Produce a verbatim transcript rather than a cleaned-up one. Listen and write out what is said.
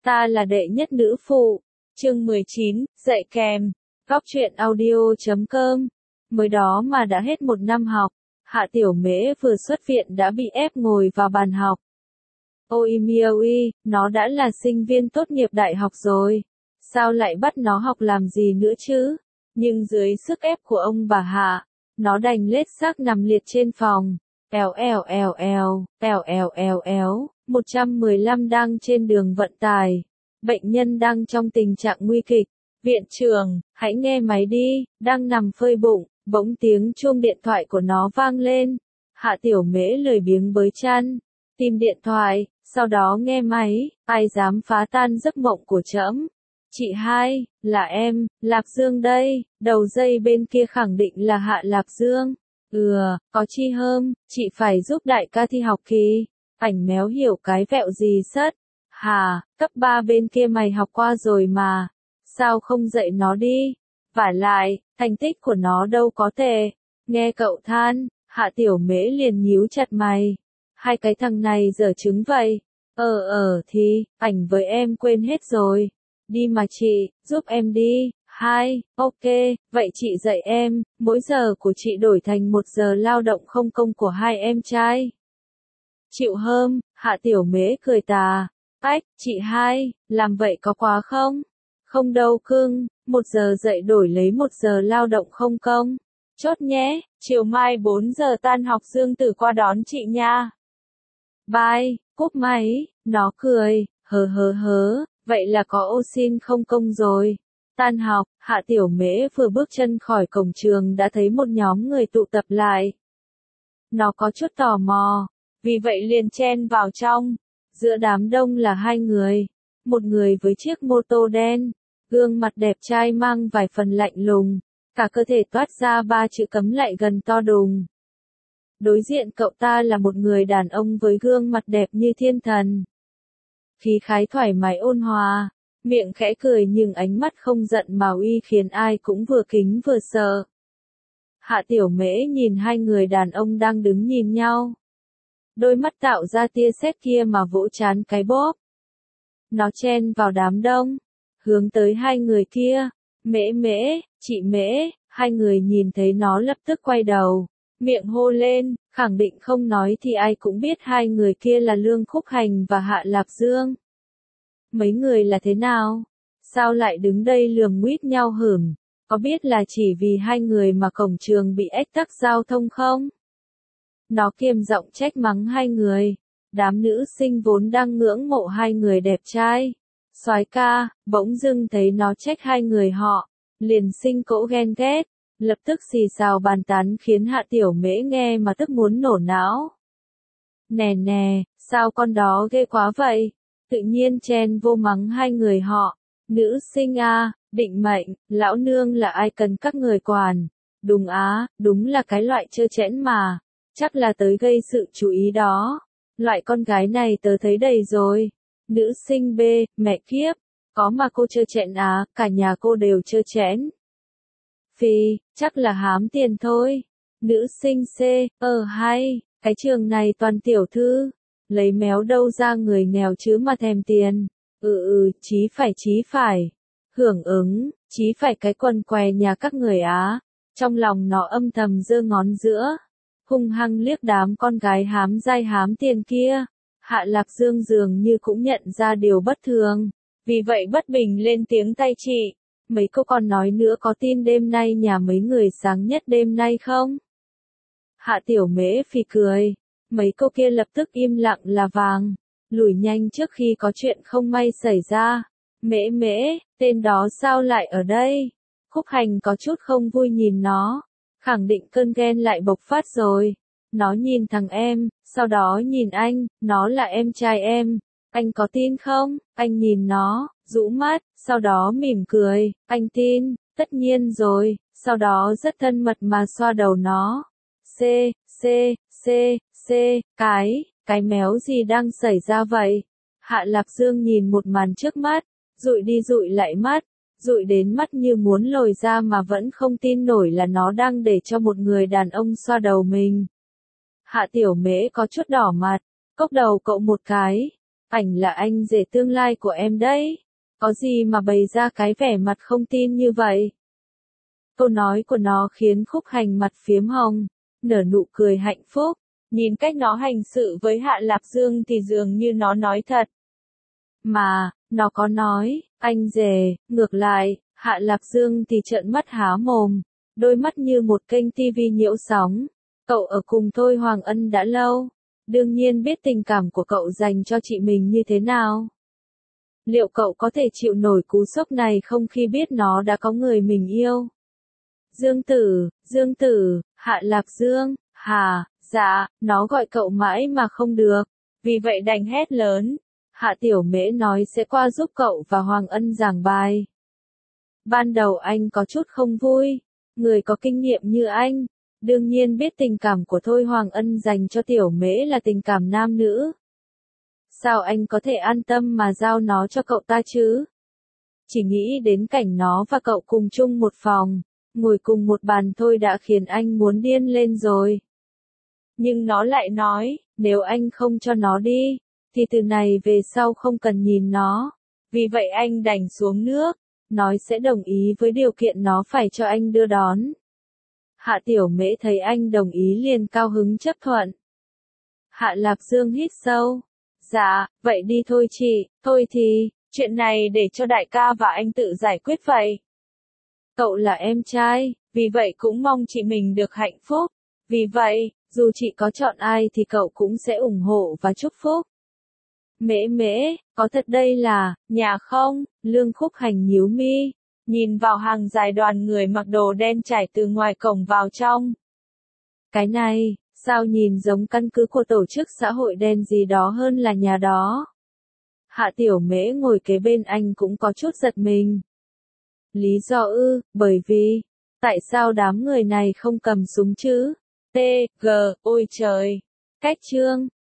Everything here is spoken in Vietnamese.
Ta là đệ nhất nữ phụ. Chương mười chín, dạy kèm. Góc truyện audio chấm com. Mới đó mà đã hết một năm học, Hạ Tiểu Mễ vừa xuất viện đã bị ép ngồi vào bàn học. Ôi miêu, nó đã là sinh viên tốt nghiệp đại học rồi. Sao lại bắt nó học làm gì nữa chứ? Nhưng dưới sức ép của ông bà Hạ, nó đành lết xác nằm liệt trên phòng. Èo èo èo èo, èo èo èo èo, một trăm mười lăm đang trên đường vận tải. Bệnh nhân đang trong tình trạng nguy kịch. Viện trưởng, hãy nghe máy đi, đang nằm phơi bụng. Bỗng tiếng chuông điện thoại của nó vang lên. Hạ Tiểu Mễ lười biếng bới chăn, tìm điện thoại, sau đó nghe máy. Ai dám phá tan giấc mộng của trẫm? Chị hai, là em, Lạp Dương đây. Đầu dây bên kia khẳng định là Hạ Lạp Dương. Ừ, có chi hơm, chị phải giúp đại ca thi học kỳ. Ảnh méo hiểu cái vẹo gì sất. Hà, cấp ba bên kia mày học qua rồi mà. Sao không dạy nó đi? Vả lại, thành tích của nó đâu có tệ. Nghe cậu than, Hạ Tiểu Mễ liền nhíu chặt mày. Hai cái thằng này dở trứng vậy. Ờ ờ thì, ảnh với em quên hết rồi. Đi mà chị, giúp em đi. Hai, ok, vậy chị dạy em, mỗi giờ của chị đổi thành một giờ lao động không công của hai em trai. Chịu hơm, Hạ Tiểu Mễ cười tà. Ách, chị hai, làm vậy có quá không? Không đâu cưng, một giờ dạy đổi lấy một giờ lao động không công. Chốt nhé, chiều mai bốn giờ tan học Dương Tử qua đón chị nha. Bye, cúp máy, nó cười, hớ hớ hớ, vậy là có ô xin không công rồi. Tan học, Hạ Tiểu Mễ vừa bước chân khỏi cổng trường đã thấy một nhóm người tụ tập lại. Nó có chút tò mò, vì vậy liền chen vào trong. Giữa đám đông là hai người. Một người với chiếc mô tô đen, gương mặt đẹp trai mang vài phần lạnh lùng, cả cơ thể toát ra ba chữ cấm lại gần to đùng. Đối diện cậu ta là một người đàn ông với gương mặt đẹp như thiên thần. Khí khái thoải mái ôn hòa, miệng khẽ cười nhưng ánh mắt không giận mà uy khiến ai cũng vừa kính vừa sợ. Hạ Tiểu Mễ nhìn hai người đàn ông đang đứng nhìn nhau. Đôi mắt tạo ra tia sét kia mà vỗ trán cái bóp. Nó chen vào đám đông, hướng tới hai người kia. Mễ Mễ, chị Mễ, hai người nhìn thấy nó lập tức quay đầu, miệng hô lên, khẳng định không nói thì ai cũng biết hai người kia là Lương Khúc Hành và Hạ Lạp Dương. Mấy người là thế nào? Sao lại đứng đây lườm nguýt nhau hửm? Có biết là chỉ vì hai người mà cổng trường bị ách tắc giao thông không? Nó kiềm giọng trách mắng hai người. Đám nữ sinh vốn đang ngưỡng mộ hai người đẹp trai, soái ca, bỗng dưng thấy nó trách hai người họ, liền sinh cỗ ghen ghét, lập tức xì xào bàn tán khiến Hạ Tiểu Mễ nghe mà tức muốn nổ não. Nè nè, sao con đó ghê quá vậy? Tự nhiên chen vô mắng hai người họ. Nữ sinh a, định mệnh, lão nương là ai cần các người quản. Đúng á, đúng là cái loại trơ trẽn mà. Chắc là tới gây sự chú ý đó. Loại con gái này tớ thấy đầy rồi. Nữ sinh B, mẹ kiếp. Có mà cô trơ trẽn á, cả nhà cô đều trơ trẽn. Phi, chắc là hám tiền thôi. Nữ sinh C, ờ hay, cái trường này toàn tiểu thư. Lấy méo đâu ra người nghèo chứ mà thèm tiền. Ừ ừ, chí phải chí phải. Hưởng ứng, chí phải cái quần què nhà các người Á. Trong lòng nó âm thầm giơ ngón giữa. Hung hăng liếc đám con gái hám dai hám tiền kia. Hạ Lạp Dương dường như cũng nhận ra điều bất thường. Vì vậy bất bình lên tiếng tay chị. Mấy cô còn nói nữa có tin đêm nay nhà mấy người sáng nhất đêm nay không? Hạ Tiểu Mễ phì cười. Mấy cô kia lập tức im lặng là vàng. Lùi nhanh trước khi có chuyện không may xảy ra. Mễ Mễ, tên đó sao lại ở đây? Khúc Hành có chút không vui nhìn nó. Khẳng định cơn ghen lại bộc phát rồi. Nó nhìn thằng em, sau đó nhìn anh, nó là em trai em. Anh có tin không? Anh nhìn nó, rũ mắt, sau đó mỉm cười. Anh tin, tất nhiên rồi. Sau đó rất thân mật mà xoa đầu nó. C, C, C, C, cái, cái méo gì đang xảy ra vậy? Hạ Lạp Dương nhìn một màn trước mắt, dụi đi dụi lại mắt. Dụi đến mắt như muốn lồi ra mà vẫn không tin nổi là nó đang để cho một người đàn ông xoa đầu mình. Hạ Tiểu Mễ có chút đỏ mặt, cốc đầu cậu một cái. ảnh là anh rể tương lai của em đấy. Có gì mà bày ra cái vẻ mặt không tin như vậy? Câu nói của nó khiến Khúc Hành mặt phiếm hồng, nở nụ cười hạnh phúc. Nhìn cách nó hành sự với Hạ Lạc Dương thì dường như nó nói thật. Mà, nó có nói, anh rể, ngược lại, Hạ Lạc Dương thì trợn mắt há mồm, đôi mắt như một kênh tivi nhiễu sóng. Cậu ở cùng Thôi Hoàng Ân đã lâu, đương nhiên biết tình cảm của cậu dành cho chị mình như thế nào. Liệu cậu có thể chịu nổi cú sốc này không khi biết nó đã có người mình yêu? Dương Tử, Dương Tử, Hạ Lạc Dương, hà, dạ, nó gọi cậu mãi mà không được, vì vậy đành hét lớn. Hạ Tiểu Mễ nói sẽ qua giúp cậu và Hoàng Ân giảng bài. Ban đầu anh có chút không vui, người có kinh nghiệm như anh, đương nhiên biết tình cảm của Thôi Hoàng Ân dành cho Tiểu Mễ là tình cảm nam nữ. Sao anh có thể an tâm mà giao nó cho cậu ta chứ? Chỉ nghĩ đến cảnh nó và cậu cùng chung một phòng, ngồi cùng một bàn thôi đã khiến anh muốn điên lên rồi. Nhưng nó lại nói, nếu anh không cho nó đi, thì từ này về sau không cần nhìn nó. Vì vậy anh đành xuống nước, nói sẽ đồng ý với điều kiện nó phải cho anh đưa đón. Hạ Tiểu Mễ thấy anh đồng ý liền cao hứng chấp thuận. Hạ Lạc Dương hít sâu. Dạ, vậy đi thôi chị, thôi thì, chuyện này để cho đại ca và anh tự giải quyết vậy. Cậu là em trai, vì vậy cũng mong chị mình được hạnh phúc. Vì vậy, dù chị có chọn ai thì cậu cũng sẽ ủng hộ và chúc phúc. Mễ Mễ, có thật đây là nhà không? Lương Khúc Hành nhíu mi, nhìn vào hàng dài đoàn người mặc đồ đen trải từ ngoài cổng vào trong. Cái này, sao nhìn giống căn cứ của tổ chức xã hội đen gì đó hơn là nhà đó? Hạ Tiểu Mễ ngồi kế bên anh cũng có chút giật mình. Lý do ư, bởi vì, tại sao đám người này không cầm súng chứ? T, G, ôi trời. Cách chương.